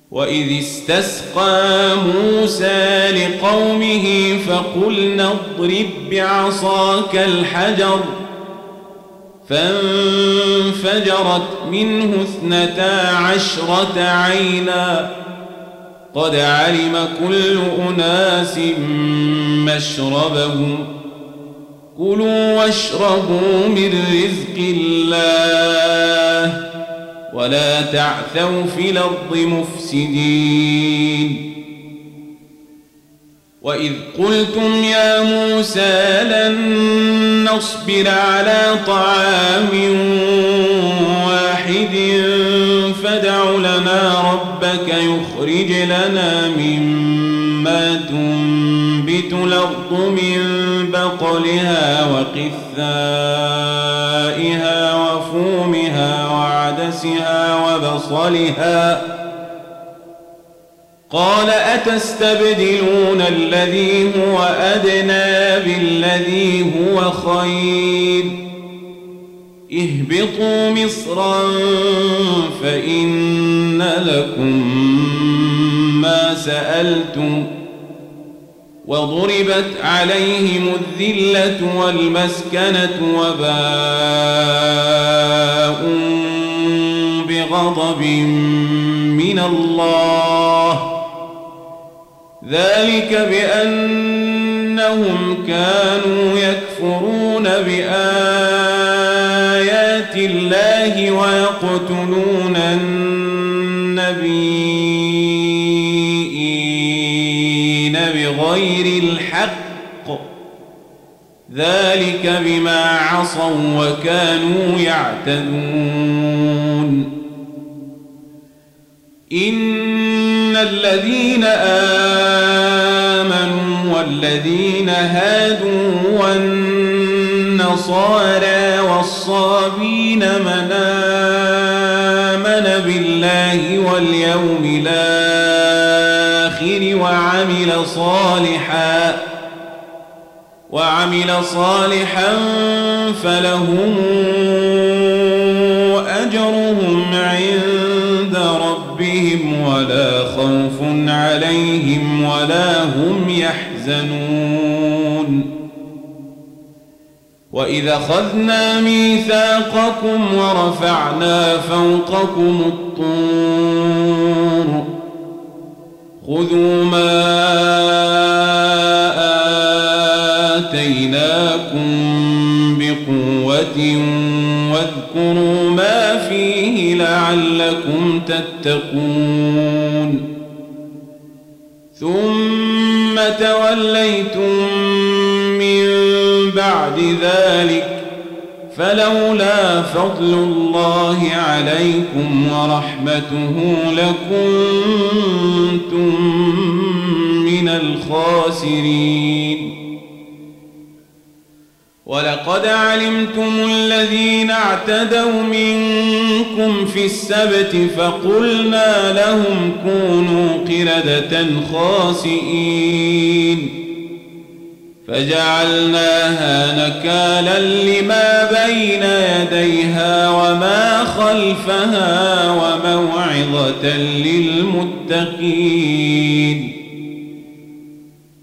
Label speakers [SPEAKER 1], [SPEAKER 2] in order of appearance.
[SPEAKER 1] وإذ استسقى موسى لقومه فقلنا اضرب بعصاك الحجر فانفجرت منه 12 عينا قد علم كل أناس مشربهم كلوا واشربوا من رزق الله ولا تعثوا في الأرض مفسدين وإذ قلتم يا موسى لن نصبر على طعام واحد فادع لنا ربك يخرج لنا مما تنبت الأرض من بقلها وقثائها وفومها وعدسها وبصلها قال أتستبدلون الذي هو أدنى بالذي هو خير اهبطوا مصرا فإن لكم ما سألتم وضربت عليهم الذلة والمسكنة وباءوا بغضب من الله ذلك بأنهم كانوا يكفرون بآيات الله ويقتلون النبيين بغير الحق ذلك بما عصوا وكانوا يعتدون إن الذين آمنوا والذين هادوا والنصارى والصابين من آمن بالله واليوم الآخر وعمل صالحا فلهم أجرهم عند ربهم ولا خوف عليهم ولا هم يحزنون وإذا أخذنا ميثاقكم ورفعنا فوقكم الطور خذوا ما آتيناكم بقوة واذكروا ما فيه لعلكم تتقون ثم توليتم من بعد ذلك فلولا فضل الله عليكم ورحمته لكنتم من الخاسرين ولقد علمتم الذين اعتدوا منكم في السبت فقلنا لهم كونوا قردة خاسئين فجعلناها نكالا لما بين يديها وما خلفها وموعظة للمتقين